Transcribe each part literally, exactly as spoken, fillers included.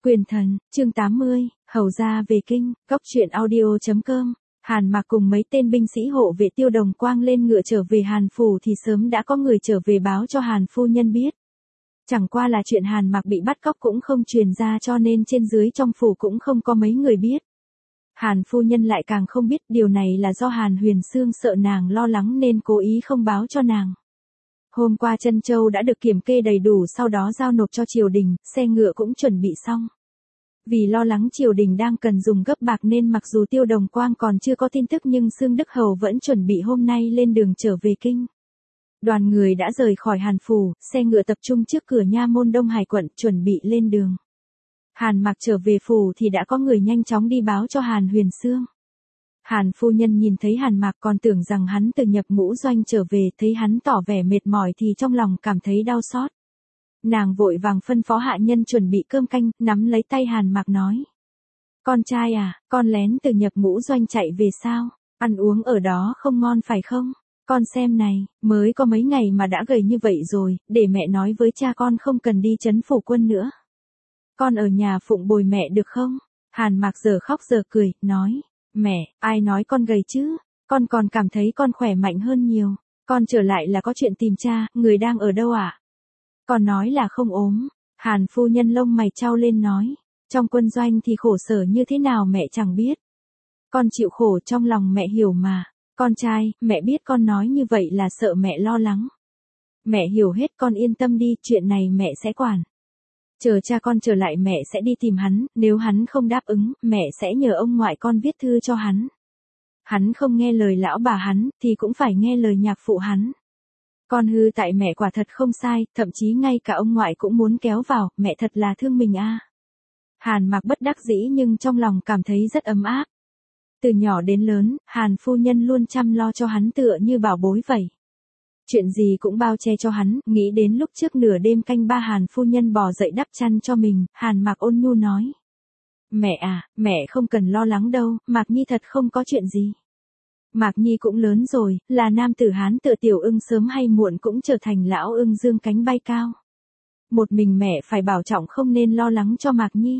Quyền thần, chương tám mươi, hầu gia về kinh, góc truyện audio chấm com. Hàn Mạc cùng mấy tên binh sĩ hộ vệ Tiêu Đồng Quang lên ngựa trở về Hàn phủ thì sớm đã có người trở về báo cho Hàn phu nhân biết. Chẳng qua là chuyện Hàn Mạc bị bắt cóc cũng không truyền ra cho nên trên dưới trong phủ cũng không có mấy người biết. Hàn phu nhân lại càng không biết điều này là do Hàn Huyền Xương sợ nàng lo lắng nên cố ý không báo cho nàng. Hôm qua Trân Châu đã được kiểm kê đầy đủ sau đó giao nộp cho triều đình, xe ngựa cũng chuẩn bị xong. Vì lo lắng triều đình đang cần dùng gấp bạc nên mặc dù Tiêu Đồng Quang còn chưa có tin tức nhưng Xương Đức Hầu vẫn chuẩn bị hôm nay lên đường trở về kinh. Đoàn người đã rời khỏi Hàn phủ, xe ngựa tập trung trước cửa nha môn Đông Hải quận chuẩn bị lên đường. Hàn Mạc trở về phủ thì đã có người nhanh chóng đi báo cho Hàn Huyền Xương. Hàn phu nhân nhìn thấy Hàn Mạc còn tưởng rằng hắn từ nhập ngũ doanh trở về, thấy hắn tỏ vẻ mệt mỏi thì trong lòng cảm thấy đau xót. Nàng vội vàng phân phó hạ nhân chuẩn bị cơm canh, nắm lấy tay Hàn Mạc nói. Con trai à, con lén từ nhập ngũ doanh chạy về sao? Ăn uống ở đó không ngon phải không? Con xem này, mới có mấy ngày mà đã gầy như vậy rồi, để mẹ nói với cha con không cần đi trấn phủ quân nữa. Con ở nhà phụng bồi mẹ được không? Hàn Mạc giờ khóc giờ cười, nói. Mẹ, ai nói con gầy chứ? Con còn cảm thấy con khỏe mạnh hơn nhiều. Con trở lại là có chuyện tìm cha, người đang ở đâu ạ? À? Con nói là không ốm. Hàn phu nhân lông mày chau lên nói. Trong quân doanh thì khổ sở như thế nào mẹ chẳng biết. Con chịu khổ trong lòng mẹ hiểu mà. Con trai, mẹ biết con nói như vậy là sợ mẹ lo lắng. Mẹ hiểu hết, con yên tâm đi, chuyện này mẹ sẽ quản. Chờ cha con trở lại mẹ sẽ đi tìm hắn, nếu hắn không đáp ứng, mẹ sẽ nhờ ông ngoại con viết thư cho hắn. Hắn không nghe lời lão bà hắn, thì cũng phải nghe lời nhạc phụ hắn. Con hư tại mẹ quả thật không sai, thậm chí ngay cả ông ngoại cũng muốn kéo vào, mẹ thật là thương mình a. À. Hàn Mạc bất đắc dĩ nhưng trong lòng cảm thấy rất ấm áp. Từ nhỏ đến lớn, Hàn phu nhân luôn chăm lo cho hắn tựa như bảo bối vậy. Chuyện gì cũng bao che cho hắn, nghĩ đến lúc trước nửa đêm canh ba Hàn phu nhân bò dậy đắp chăn cho mình, Hàn Mạc ôn nhu nói. Mẹ à, mẹ không cần lo lắng đâu, Mạc Nhi thật không có chuyện gì. Mạc Nhi cũng lớn rồi, là nam tử Hán tựa tiểu ưng sớm hay muộn cũng trở thành lão ưng dương cánh bay cao. Một mình mẹ phải bảo trọng không nên lo lắng cho Mạc Nhi.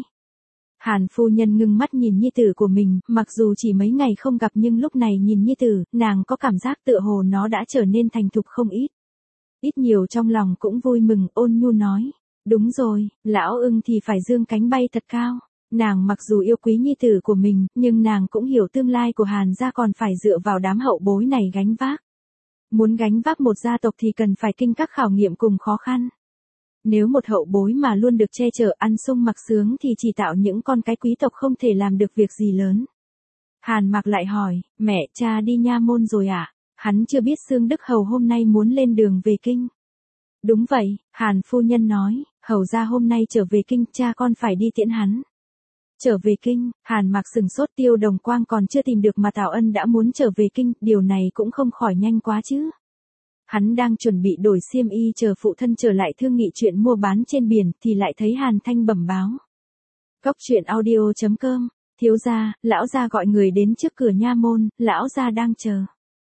Hàn phu nhân ngưng mắt nhìn nhi tử của mình, mặc dù chỉ mấy ngày không gặp nhưng lúc này nhìn nhi tử, nàng có cảm giác tựa hồ nó đã trở nên thành thục không ít. Ít nhiều trong lòng cũng vui mừng, ôn nhu nói. Đúng rồi, lão ưng thì phải dương cánh bay thật cao. Nàng mặc dù yêu quý nhi tử của mình, nhưng nàng cũng hiểu tương lai của Hàn gia còn phải dựa vào đám hậu bối này gánh vác. Muốn gánh vác một gia tộc thì cần phải kinh các khảo nghiệm cùng khó khăn. Nếu một hậu bối mà luôn được che chở ăn sung mặc sướng thì chỉ tạo những con cái quý tộc không thể làm được việc gì lớn. Hàn Mạc lại hỏi, mẹ, cha đi nha môn rồi à? Hắn chưa biết Xương Đức Hầu hôm nay muốn lên đường về kinh. Đúng vậy, Hàn phu nhân nói, hầu gia hôm nay trở về kinh, cha con phải đi tiễn hắn. Trở về kinh, Hàn Mạc sừng sốt, Tiêu Đồng Quang còn chưa tìm được mà Tào Ân đã muốn trở về kinh, điều này cũng không khỏi nhanh quá chứ. Hắn đang chuẩn bị đổi xiêm y chờ phụ thân trở lại thương nghị chuyện mua bán trên biển thì lại thấy Hàn Thanh bẩm báo. Góc truyện audio chấm com, thiếu gia, lão gia gọi người đến trước cửa nha môn, lão gia đang chờ.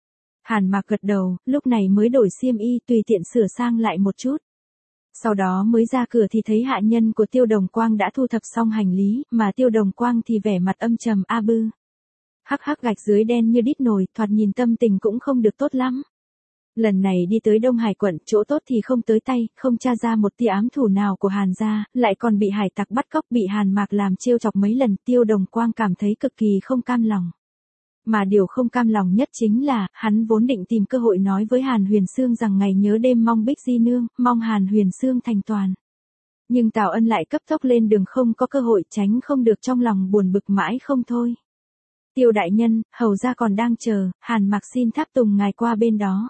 Hàn Mạc gật đầu, lúc này mới đổi xiêm y tùy tiện sửa sang lại một chút. Sau đó mới ra cửa thì thấy hạ nhân của Tiêu Đồng Quang đã thu thập xong hành lý, mà Tiêu Đồng Quang thì vẻ mặt âm trầm a bư. Hắc hắc gạch dưới đen như đít nồi, thoạt nhìn tâm tình cũng không được tốt lắm. Lần này đi tới Đông Hải quận, chỗ tốt thì không tới tay, không tra ra một tia ám thủ nào của Hàn gia, lại còn bị hải tặc bắt cóc, bị Hàn Mạc làm trêu chọc mấy lần, Tiêu Đồng Quang cảm thấy cực kỳ không cam lòng. Mà điều không cam lòng nhất chính là, hắn vốn định tìm cơ hội nói với Hàn Huyền Xương rằng ngày nhớ đêm mong Bích Di Nương, mong Hàn Huyền Xương thành toàn. Nhưng Tào Ân lại cấp tốc lên đường không có cơ hội, tránh không được trong lòng buồn bực mãi không thôi. Tiêu đại nhân, hầu gia còn đang chờ, Hàn Mạc xin tháp tùng ngài qua bên đó.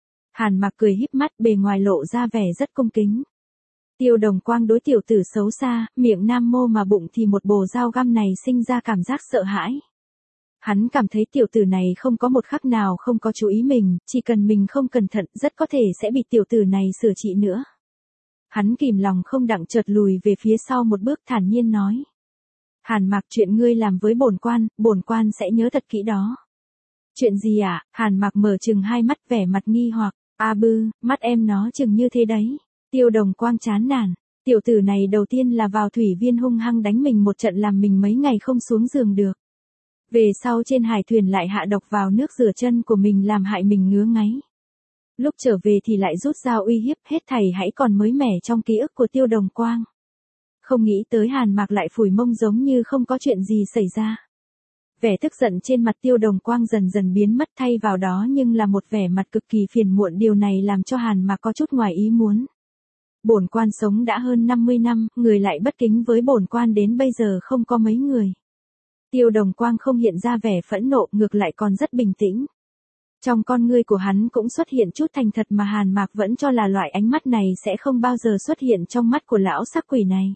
Hàn Mạc cười híp mắt, bề ngoài lộ ra vẻ rất cung kính. Tiêu Đồng Quang đối tiểu tử xấu xa, miệng nam mô mà bụng thì một bồ dao găm này sinh ra cảm giác sợ hãi. Hắn cảm thấy tiểu tử này không có một khắc nào không có chú ý mình, chỉ cần mình không cẩn thận rất có thể sẽ bị tiểu tử này sửa trị nữa. Hắn kìm lòng không đặng chợt lùi về phía sau một bước thản nhiên nói. Hàn Mạc, chuyện ngươi làm với bổn quan, bổn quan sẽ nhớ thật kỹ đó. Chuyện gì ạ? À? Hàn Mạc mở chừng hai mắt vẻ mặt nghi hoặc. A bư, mắt em nó chừng như thế đấy. Tiêu Đồng Quang chán nản. Tiểu tử này đầu tiên là vào thủy viên hung hăng đánh mình một trận làm mình mấy ngày không xuống giường được. Về sau trên hải thuyền lại hạ độc vào nước rửa chân của mình làm hại mình ngứa ngáy. Lúc trở về thì lại rút dao uy hiếp, hết thảy hãy còn mới mẻ trong ký ức của Tiêu Đồng Quang. Không nghĩ tới Hàn Mạc lại phủi mông giống như không có chuyện gì xảy ra. Vẻ tức giận trên mặt Tiêu Đồng Quang dần dần biến mất, thay vào đó nhưng là một vẻ mặt cực kỳ phiền muộn, điều này làm cho Hàn Mạc có chút ngoài ý muốn. Bổn quan sống đã hơn năm mươi năm, người lại bất kính với bổn quan đến bây giờ không có mấy người. Tiêu Đồng Quang không hiện ra vẻ phẫn nộ, ngược lại còn rất bình tĩnh. Trong con ngươi của hắn cũng xuất hiện chút thành thật mà Hàn Mạc vẫn cho là loại ánh mắt này sẽ không bao giờ xuất hiện trong mắt của lão sắc quỷ này.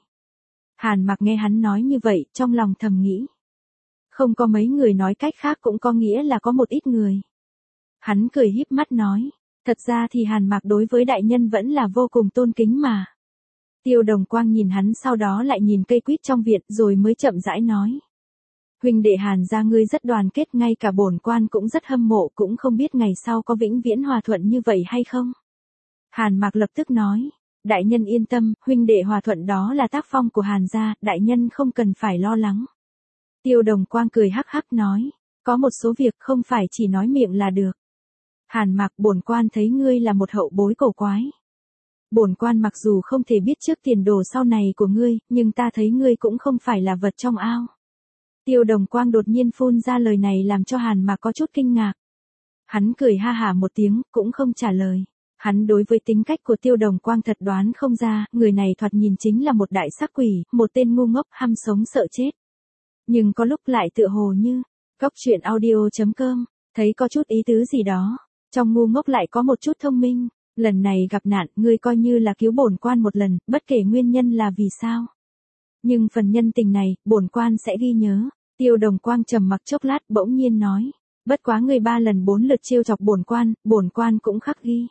Hàn Mạc nghe hắn nói như vậy, trong lòng thầm nghĩ. Không có mấy người nói cách khác cũng có nghĩa là có một ít người. Hắn cười híp mắt nói. Thật ra thì Hàn Mạc đối với đại nhân vẫn là vô cùng tôn kính mà. Tiêu Đồng Quang nhìn hắn, sau đó lại nhìn cây quýt trong viện rồi mới chậm rãi nói. Huynh đệ Hàn gia ngươi rất đoàn kết, ngay cả bổn quan cũng rất hâm mộ, cũng không biết ngày sau có vĩnh viễn hòa thuận như vậy hay không. Hàn Mạc lập tức nói. Đại nhân yên tâm, huynh đệ hòa thuận đó là tác phong của Hàn gia, đại nhân không cần phải lo lắng. Tiêu Đồng Quang cười hắc hắc nói. Có một số việc không phải chỉ nói miệng là được. Hàn Mạc, bổn quan thấy ngươi là một hậu bối cổ quái. Bổn quan mặc dù không thể biết trước tiền đồ sau này của ngươi, nhưng ta thấy ngươi cũng không phải là vật trong ao. Tiêu Đồng Quang đột nhiên phun ra lời này làm cho Hàn Mạc có chút kinh ngạc. Hắn cười ha hả một tiếng, cũng không trả lời. Hắn đối với tính cách của Tiêu Đồng Quang thật đoán không ra, người này thoạt nhìn chính là một đại sắc quỷ, một tên ngu ngốc hăm sống sợ chết. Nhưng có lúc lại tựa hồ như, góc truyện audio chấm com, thấy có chút ý tứ gì đó. Trong ngu ngốc lại có một chút thông minh, lần này gặp nạn, ngươi coi như là cứu bổn quan một lần, bất kể nguyên nhân là vì sao. Nhưng phần nhân tình này, bổn quan sẽ ghi nhớ. Tiêu Đồng Quang trầm mặc chốc lát, bỗng nhiên nói, bất quá ngươi ba lần bốn lượt trêu chọc bổn quan, bổn quan cũng khắc ghi.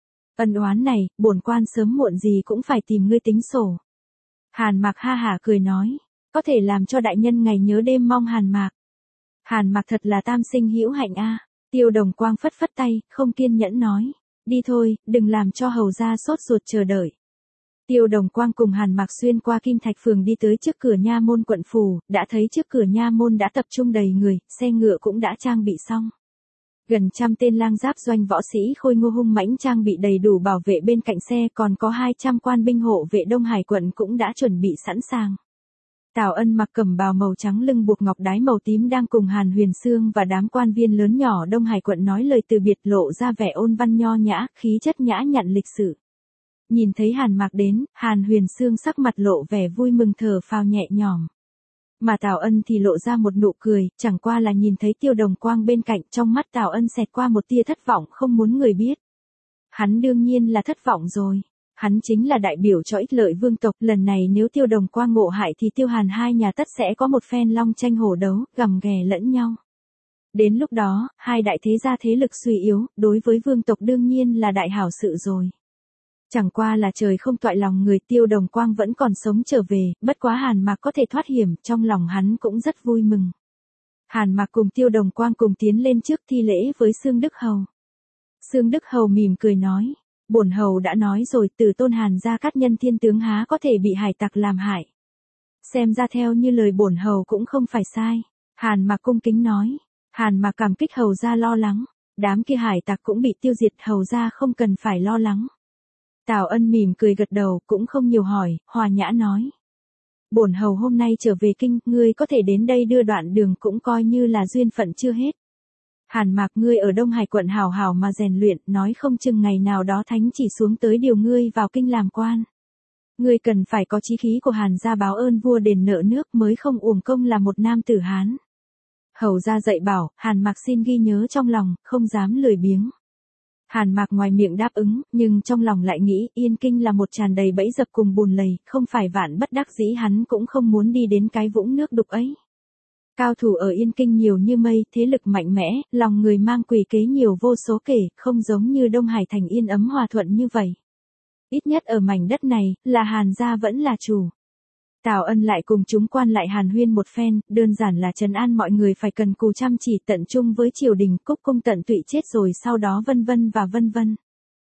Ân oán này, bổn quan sớm muộn gì cũng phải tìm ngươi tính sổ. Hàn Mạc ha hả cười nói, có thể làm cho đại nhân ngày nhớ đêm mong Hàn Mạc. Hàn Mạc thật là tam sinh hữu hạnh a. Tiêu Đồng Quang phất phất tay, không kiên nhẫn nói. Đi thôi, đừng làm cho hầu gia sốt ruột chờ đợi. Tiêu Đồng Quang cùng Hàn Mạc xuyên qua Kim Thạch Phường đi tới trước cửa nha môn quận phủ, đã thấy trước cửa nha môn đã tập trung đầy người, xe ngựa cũng đã trang bị xong. Gần trăm tên lang giáp doanh võ sĩ khôi ngô hung mãnh trang bị đầy đủ bảo vệ bên cạnh xe, còn có hai trăm quan binh hộ vệ Đông Hải quận cũng đã chuẩn bị sẵn sàng. Tào Ân mặc cẩm bào màu trắng lưng buộc ngọc đái màu tím đang cùng Hàn Huyền Sương và đám quan viên lớn nhỏ Đông Hải quận nói lời từ biệt, lộ ra vẻ ôn văn nho nhã, khí chất nhã nhặn lịch sự. Nhìn thấy Hàn Mạc đến, Hàn Huyền Sương sắc mặt lộ vẻ vui mừng thở phào nhẹ nhõm. Mà Tào Ân thì lộ ra một nụ cười, chẳng qua là nhìn thấy Tiêu Đồng Quang bên cạnh, trong mắt Tào Ân xẹt qua một tia thất vọng không muốn người biết. Hắn đương nhiên là thất vọng rồi. Hắn chính là đại biểu cho ích lợi vương tộc, lần này nếu Tiêu Đồng Quang ngộ hại thì Tiêu Hàn hai nhà tất sẽ có một phen long tranh hổ đấu, gầm ghè lẫn nhau. Đến lúc đó, hai đại thế gia thế lực suy yếu, đối với vương tộc đương nhiên là đại hảo sự rồi. Chẳng qua là trời không toại lòng người, Tiêu Đồng Quang vẫn còn sống trở về, bất quá Hàn Mạc có thể thoát hiểm, trong lòng hắn cũng rất vui mừng. Hàn Mạc cùng Tiêu Đồng Quang cùng tiến lên trước thi lễ với Xương Đức Hầu. Xương Đức Hầu mỉm cười nói, bổn hầu đã nói rồi, từ tôn Hàn gia cát nhân thiên tướng há có thể bị hải tặc làm hại. Xem ra theo như lời bổn hầu cũng không phải sai. Hàn Mạc cung kính nói. Hàn Mạc cảm kích hầu gia lo lắng. Đám kia hải tặc cũng bị tiêu diệt, hầu gia không cần phải lo lắng. Tào Ân mỉm cười gật đầu, cũng không nhiều hỏi, hòa nhã nói. Bổn hầu hôm nay trở về kinh, ngươi có thể đến đây đưa đoạn đường cũng coi như là duyên phận chưa hết. Hàn Mạc, ngươi ở Đông Hải quận hào hào mà rèn luyện, nói không chừng ngày nào đó thánh chỉ xuống tới điều ngươi vào kinh làm quan. Ngươi cần phải có chí khí của Hàn gia báo ơn vua đền nợ nước, mới không uổng công là một nam tử Hán. Hầu gia dạy bảo, Hàn Mạc xin ghi nhớ trong lòng, không dám lười biếng. Hàn Mạc ngoài miệng đáp ứng, nhưng trong lòng lại nghĩ, Yên Kinh là một tràn đầy bẫy dập cùng bùn lầy, không phải vạn bất đắc dĩ hắn cũng không muốn đi đến cái vũng nước đục ấy. Cao thủ ở Yên Kinh nhiều như mây, thế lực mạnh mẽ, lòng người mang quỷ kế nhiều vô số kể, không giống như Đông Hải thành yên ấm hòa thuận như vậy. Ít nhất ở mảnh đất này, là Hàn gia vẫn là chủ. Tào Ân lại cùng chúng quan lại hàn huyên một phen, đơn giản là trấn an mọi người phải cần cù chăm chỉ tận trung với triều đình, cúc cung tận tụy chết rồi sau đó vân vân và vân vân.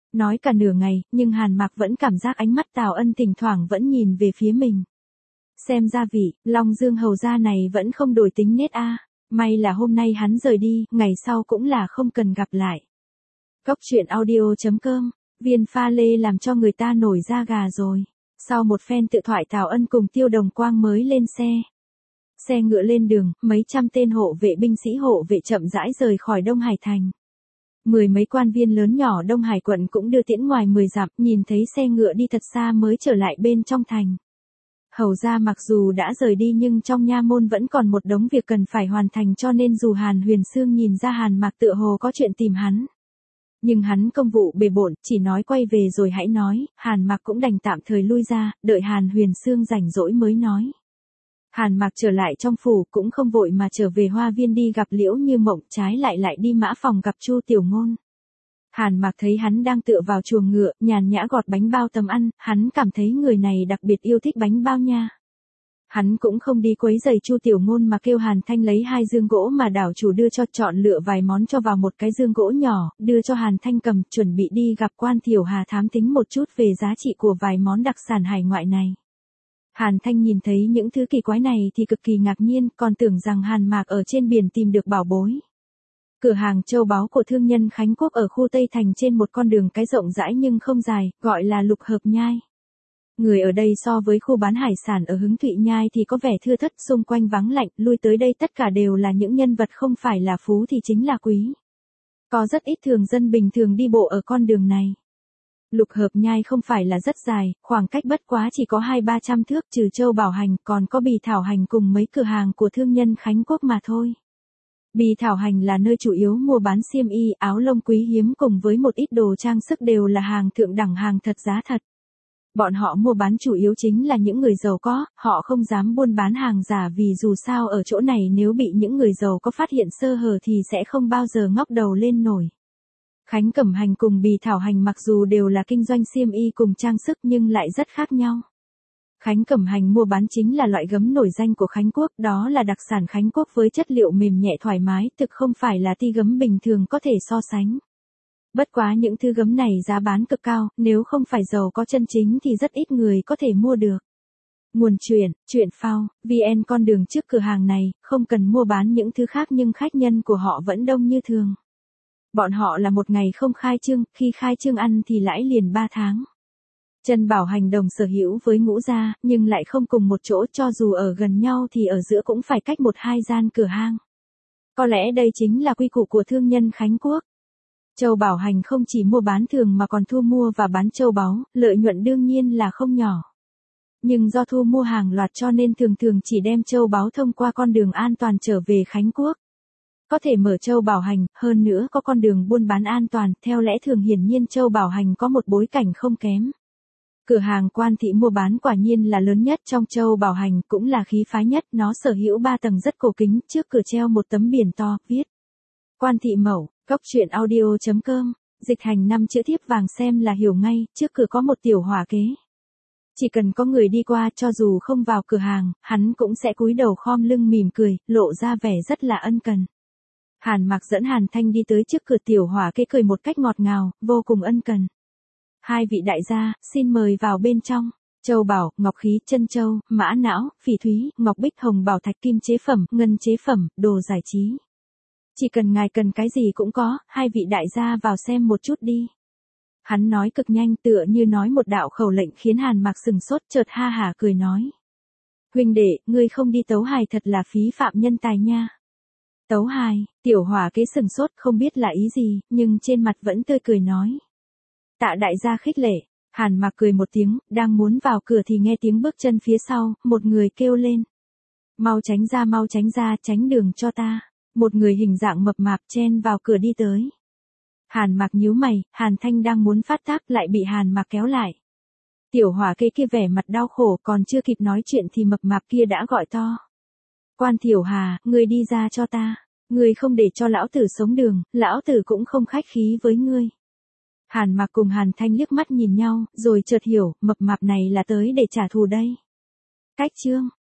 Nói cả nửa ngày, nhưng Hàn Mạc vẫn cảm giác ánh mắt Tào Ân thỉnh thoảng vẫn nhìn về phía mình. Xem ra vị, Long Dương hầu gia này vẫn không đổi tính nết a. May là hôm nay hắn rời đi, ngày sau cũng là không cần gặp lại. Cốc truyện audio.com, viên pha lê làm cho người ta nổi da gà rồi. Sau một phen tự thoại Tào Ân cùng Tiêu Đồng Quang mới lên xe. Xe ngựa lên đường, mấy trăm tên hộ vệ binh sĩ hộ vệ chậm rãi rời khỏi Đông Hải Thành. Mười mấy quan viên lớn nhỏ Đông Hải quận cũng đưa tiễn ngoài mười dặm, nhìn thấy xe ngựa đi thật xa mới trở lại bên trong thành. Hầu ra mặc dù đã rời đi nhưng trong nha môn vẫn còn một đống việc cần phải hoàn thành, cho nên dù Hàn Huyền Sương nhìn ra Hàn Mạc tựa hồ có chuyện tìm hắn. Nhưng hắn công vụ bề bộn, chỉ nói quay về rồi hãy nói, Hàn Mạc cũng đành tạm thời lui ra, đợi Hàn Huyền Sương rảnh rỗi mới nói. Hàn Mạc trở lại trong phủ cũng không vội mà trở về Hoa Viên đi gặp Liễu Như Mộng, trái lại lại đi Mã Phòng gặp Chu Tiểu Ngôn. Hàn Mạc thấy hắn đang tựa vào chuồng ngựa, nhàn nhã gọt bánh bao tầm ăn, hắn cảm thấy người này đặc biệt yêu thích bánh bao nha. Hắn cũng không đi quấy giày Chu Tiểu Ngôn mà kêu Hàn Thanh lấy hai dương gỗ mà đảo chủ đưa cho, chọn lựa vài món cho vào một cái dương gỗ nhỏ, đưa cho Hàn Thanh cầm, chuẩn bị đi gặp quan Tiểu Hà thám tính một chút về giá trị của vài món đặc sản hải ngoại này. Hàn Thanh nhìn thấy những thứ kỳ quái này thì cực kỳ ngạc nhiên, còn tưởng rằng Hàn Mạc ở trên biển tìm được bảo bối. Cửa hàng châu báu của thương nhân Khánh Quốc ở khu Tây Thành trên một con đường cái rộng rãi nhưng không dài, gọi là Lục Hợp Nhai. Người ở đây so với khu bán hải sản ở Hứng Thụy Nhai thì có vẻ thưa thớt, xung quanh vắng lạnh, lui tới đây tất cả đều là những nhân vật không phải là phú thì chính là quý. Có rất ít thường dân bình thường đi bộ ở con đường này. Lục Hợp Nhai không phải là rất dài, khoảng cách bất quá chỉ có hai ba trăm thước, trừ Châu Bảo Hành còn có Bì Thảo Hành cùng mấy cửa hàng của thương nhân Khánh Quốc mà thôi. Bì Thảo Hành là nơi chủ yếu mua bán xiêm y, áo lông quý hiếm cùng với một ít đồ trang sức đều là hàng thượng đẳng, hàng thật giá thật. Bọn họ mua bán chủ yếu chính là những người giàu có, họ không dám buôn bán hàng giả vì dù sao ở chỗ này nếu bị những người giàu có phát hiện sơ hở thì sẽ không bao giờ ngóc đầu lên nổi. Khánh Cẩm Hành cùng Bì Thảo Hành mặc dù đều là kinh doanh xiêm y cùng trang sức nhưng lại rất khác nhau. Khánh Cẩm Hành mua bán chính là loại gấm nổi danh của Khánh Quốc, đó là đặc sản Khánh Quốc với chất liệu mềm nhẹ thoải mái, thực không phải là ti gấm bình thường có thể so sánh. Bất quá những thứ gấm này giá bán cực cao, nếu không phải giàu có chân chính thì rất ít người có thể mua được. Nguồn truyện, truyện phao, vn con đường trước cửa hàng này, không cần mua bán những thứ khác nhưng khách nhân của họ vẫn đông như thường. Bọn họ là một ngày không khai trương, khi khai trương ăn thì lãi liền ba tháng. Trần Bảo Hành đồng sở hữu với Ngũ gia, nhưng lại không cùng một chỗ, cho dù ở gần nhau thì ở giữa cũng phải cách một hai gian cửa hang. Có lẽ đây chính là quy củ của thương nhân Khánh Quốc. Châu Bảo Hành không chỉ mua bán thường mà còn thu mua và bán châu báu, lợi nhuận đương nhiên là không nhỏ. Nhưng do thu mua hàng loạt cho nên thường thường chỉ đem châu báu thông qua con đường an toàn trở về Khánh Quốc. Có thể mở Châu Bảo Hành, hơn nữa có con đường buôn bán an toàn, theo lẽ thường hiển nhiên Châu Bảo Hành có một bối cảnh không kém. Cửa hàng Quan Thị mua bán quả nhiên là lớn nhất trong Châu Bảo Hành, cũng là khí phái nhất, nó sở hữu ba tầng rất cổ kính, trước cửa treo một tấm biển to, viết Quan Thị Mẫu, cốc truyện audio.com, dịch hành năm chữ thiếp vàng xem là hiểu ngay, trước cửa có một tiểu hỏa kế. Chỉ cần có người đi qua cho dù không vào cửa hàng, hắn cũng sẽ cúi đầu khom lưng mỉm cười, lộ ra vẻ rất là ân cần. Hàn Mạc dẫn Hàn Thanh đi tới trước cửa, tiểu hỏa kế cười một cách ngọt ngào, vô cùng ân cần. Hai vị đại gia, xin mời vào bên trong. Châu bảo, ngọc khí, chân châu, mã não, phỉ thúy, ngọc bích, hồng bảo thạch, kim chế phẩm, ngân chế phẩm, đồ giải trí. Chỉ cần ngài cần cái gì cũng có, hai vị đại gia vào xem một chút đi. Hắn nói cực nhanh, tựa như nói một đạo khẩu lệnh khiến Hàn Mạc sừng sốt, chợt ha hả cười nói. Huynh đệ, ngươi không đi tấu hài thật là phí phạm nhân tài nha. Tấu hài, tiểu hỏa kế sừng sốt không biết là ý gì, nhưng trên mặt vẫn tươi cười nói. Tạ đại gia khích lệ. Hàn Mạc cười một tiếng, đang muốn vào cửa thì nghe tiếng bước chân phía sau, một người kêu lên. Mau tránh ra, mau tránh ra, tránh đường cho ta. Một người hình dạng mập mạp chen vào cửa đi tới. Hàn Mạc nhíu mày, Hàn Thanh đang muốn phát tác lại bị Hàn Mạc kéo lại. Tiểu hỏa kế kia vẻ mặt đau khổ, còn chưa kịp nói chuyện thì mập mạp kia đã gọi to. Quan Tiểu Hà, ngươi đi ra cho ta. Ngươi không để cho lão tử sống đường, lão tử cũng không khách khí với ngươi. Hàn Mạc cùng Hàn Thanh liếc mắt nhìn nhau, rồi chợt hiểu, mập mạp này là tới để trả thù đây. Cách chương,